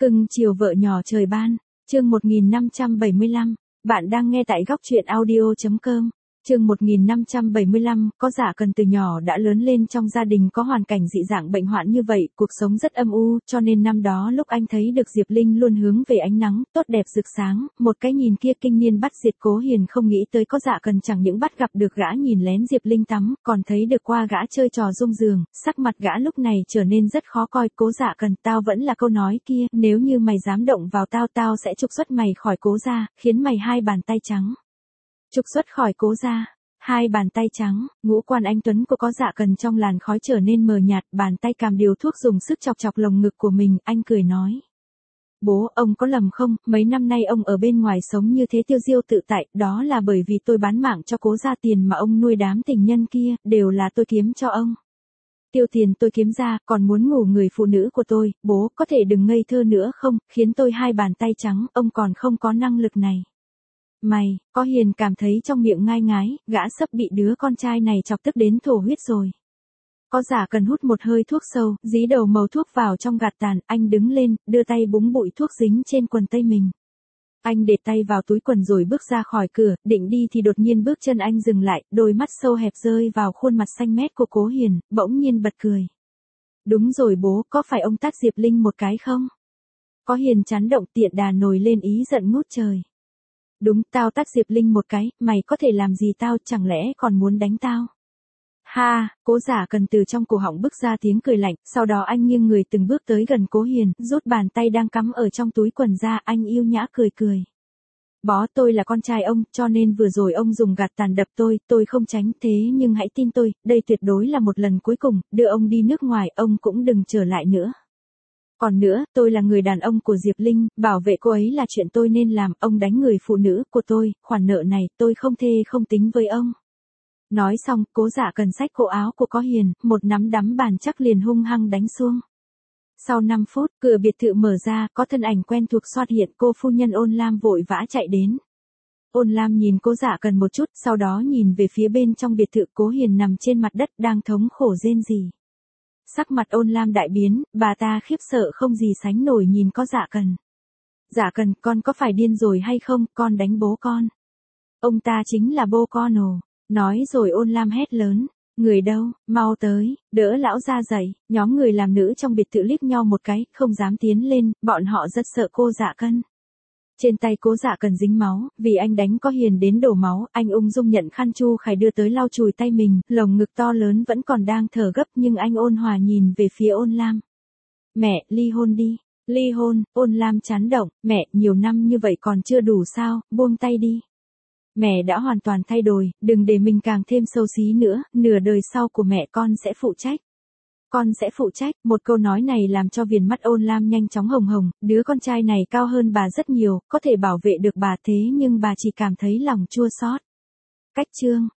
Cưng chiều vợ nhỏ trời ban, chương 1575, bạn đang nghe tại góc truyện audio.com. Chương 1575, có Dạ Cần từ nhỏ đã lớn lên trong gia đình có hoàn cảnh dị dạng bệnh hoạn như vậy, cuộc sống rất âm u, cho nên năm đó lúc anh thấy được Diệp Linh luôn hướng về ánh nắng, tốt đẹp rực sáng, một cái nhìn kia kinh niên bắt diệt Cố Hiền không nghĩ tới có Dạ Cần chẳng những bắt gặp được gã nhìn lén Diệp Linh tắm, còn thấy được qua gã chơi trò rung giường, sắc mặt gã lúc này trở nên rất khó coi. Cố Dạ Cần, tao vẫn là câu nói kia, nếu như mày dám động vào tao, tao sẽ trục xuất mày khỏi Cố gia, khiến mày hai bàn tay trắng. Trục xuất khỏi Cố gia, hai bàn tay trắng, ngũ quan anh tuấn của có Dạ Cần trong làn khói trở nên mờ nhạt, bàn tay cầm điều thuốc dùng sức chọc chọc lồng ngực của mình, anh cười nói. Bố, ông có lầm không, mấy năm nay ông ở bên ngoài sống như thế tiêu diêu tự tại, đó là bởi vì tôi bán mạng cho Cố gia, tiền mà ông nuôi đám tình nhân kia, đều là tôi kiếm cho ông. Tiêu tiền tôi kiếm ra, còn muốn ngủ người phụ nữ của tôi, bố, có thể đừng ngây thơ nữa không, khiến tôi hai bàn tay trắng, ông còn không có năng lực này. Mày, có Hiền cảm thấy trong miệng ngai ngái, gã sắp bị đứa con trai này chọc tức đến thổ huyết rồi. Có Dạ Cần hút một hơi thuốc sâu, dí đầu màu thuốc vào trong gạt tàn, anh đứng lên, đưa tay búng bụi thuốc dính trên quần tây mình. Anh để tay vào túi quần rồi bước ra khỏi cửa, định đi thì đột nhiên bước chân anh dừng lại, đôi mắt sâu hẹp rơi vào khuôn mặt xanh mét của Cố Hiền, bỗng nhiên bật cười. Đúng rồi bố, có phải ông tát Diệp Linh một cái không? Có Hiền chán động, tiện đà nổi lên ý giận ngút trời. Đúng, tao tát Diệp Linh một cái, mày có thể làm gì tao, chẳng lẽ còn muốn đánh tao? Ha, Cố Dạ Cần từ trong cổ họng bứt ra tiếng cười lạnh, sau đó anh nghiêng người từng bước tới gần Cố Hiền, rút bàn tay đang cắm ở trong túi quần ra, anh yêu nhã cười cười. Bó, tôi là con trai ông, cho nên vừa rồi ông dùng gạt tàn đập tôi không tránh, thế nhưng hãy tin tôi, đây tuyệt đối là một lần cuối cùng, đưa ông đi nước ngoài, ông cũng đừng trở lại nữa. Còn nữa, tôi là người đàn ông của Diệp Linh, bảo vệ cô ấy là chuyện tôi nên làm, ông đánh người phụ nữ của tôi, khoản nợ này tôi không thê không tính với ông. Nói xong, Cố Dạ Cần xách cổ áo của Có Hiền, một nắm đấm bàn chắc liền hung hăng đánh xuống. Sau 5 phút, cửa biệt thự mở ra, có thân ảnh quen thuộc xuất hiện, cô phu nhân Ôn Lam vội vã chạy đến. Ôn Lam nhìn Cố Dạ Cần một chút, sau đó nhìn về phía bên trong biệt thự. Cố Hiền nằm trên mặt đất đang thống khổ rên rỉ. Sắc mặt Ôn Lam đại biến, bà ta khiếp sợ không gì sánh nổi nhìn có Dạ Cần. Dạ Cần, con có phải điên rồi hay không, con đánh bố con. Ông ta chính là bố con ồ. Nói rồi Ôn Lam hét lớn. Người đâu, mau tới, đỡ lão ra dậy. Nhóm người làm nữ trong biệt thự liếc nhau một cái, không dám tiến lên, bọn họ rất sợ cô Dạ Cần. Trên tay Cố Dạ Cần dính máu, vì anh đánh Có Hiền đến đổ máu, anh ung dung nhận khăn Chu Khải đưa tới lau chùi tay mình, lồng ngực to lớn vẫn còn đang thở gấp nhưng anh ôn hòa nhìn về phía Ôn Lam. Mẹ, ly hôn đi. Ly hôn, Ôn Lam chán động, mẹ, nhiều năm như vậy còn chưa đủ sao, buông tay đi. Mẹ đã hoàn toàn thay đổi, đừng để mình càng thêm xấu xí nữa, nửa đời sau của mẹ con sẽ phụ trách. Con sẽ phụ trách, một câu nói này làm cho viền mắt Ôn Lam nhanh chóng hồng hồng, đứa con trai này cao hơn bà rất nhiều, có thể bảo vệ được bà thế nhưng bà chỉ cảm thấy lòng chua xót. Cách chương